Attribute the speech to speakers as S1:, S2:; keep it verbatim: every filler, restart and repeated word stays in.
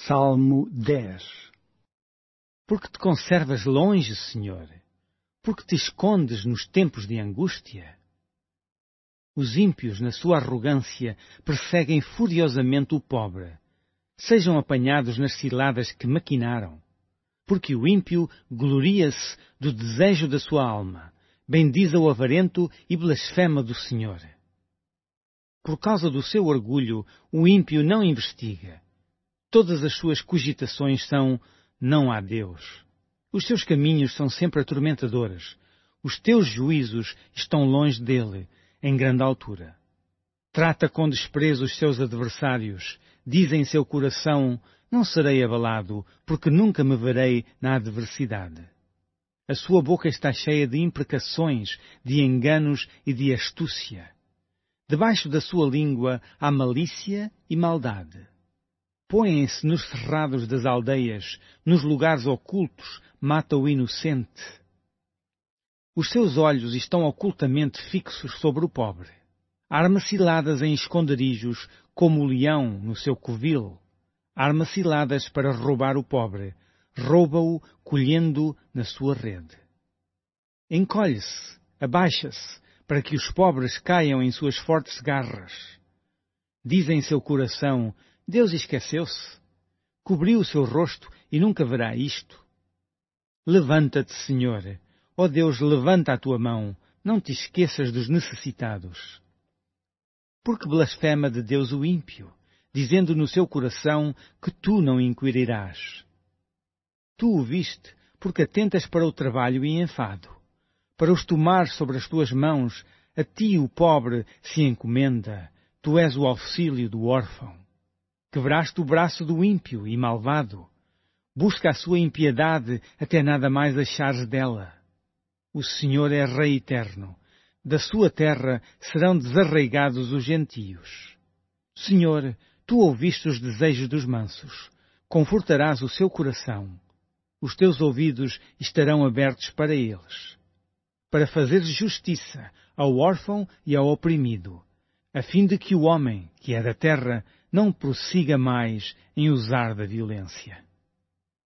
S1: Salmo dez.
S2: Porque te conservas longe, Senhor? Porque te escondes nos tempos de angústia? Os ímpios, na sua arrogância, perseguem furiosamente o pobre. Sejam apanhados nas ciladas que maquinaram. Porque o ímpio gloria-se do desejo da sua alma, bendiz o avarento e blasfema do Senhor. Por causa do seu orgulho, o ímpio não investiga. Todas as suas cogitações são: não há Deus. Os seus caminhos são sempre atormentadores. Os teus juízos estão longe dele, em grande altura. Trata com desprezo os seus adversários. Diz em seu coração: não serei abalado, porque nunca me verei na adversidade. A sua boca está cheia de imprecações, de enganos e de astúcia. Debaixo da sua língua há malícia e maldade. Põem-se nos cerrados das aldeias, nos lugares ocultos, mata o inocente. Os seus olhos estão ocultamente fixos sobre o pobre. Arma ciladas em esconderijos, como o leão no seu covil. Arma ciladas para roubar o pobre. Rouba-o, colhendo na sua rede. Encolhe-se, abaixa-se, para que os pobres caiam em suas fortes garras. Diz em seu coração: Deus esqueceu-se. Cobriu o seu rosto e nunca verá isto. Levanta-te, Senhor. Ó Deus, levanta a tua mão. Não te esqueças dos necessitados. Porque blasfema de Deus o ímpio, dizendo no seu coração que tu não inquirirás. Tu o viste, porque atentas para o trabalho e enfado. Para os tomar sobre as tuas mãos, a ti o pobre se encomenda. Tu és o auxílio do órfão. Quebraste o braço do ímpio e malvado. Busca a sua impiedade até nada mais achares dela. O Senhor é Rei eterno. Da sua terra serão desarraigados os gentios. Senhor, tu ouviste os desejos dos mansos. Confortarás o seu coração. Os teus ouvidos estarão abertos para eles. Para fazeres justiça ao órfão e ao oprimido, a fim de que o homem, que é da terra, não prossiga mais em usar da violência.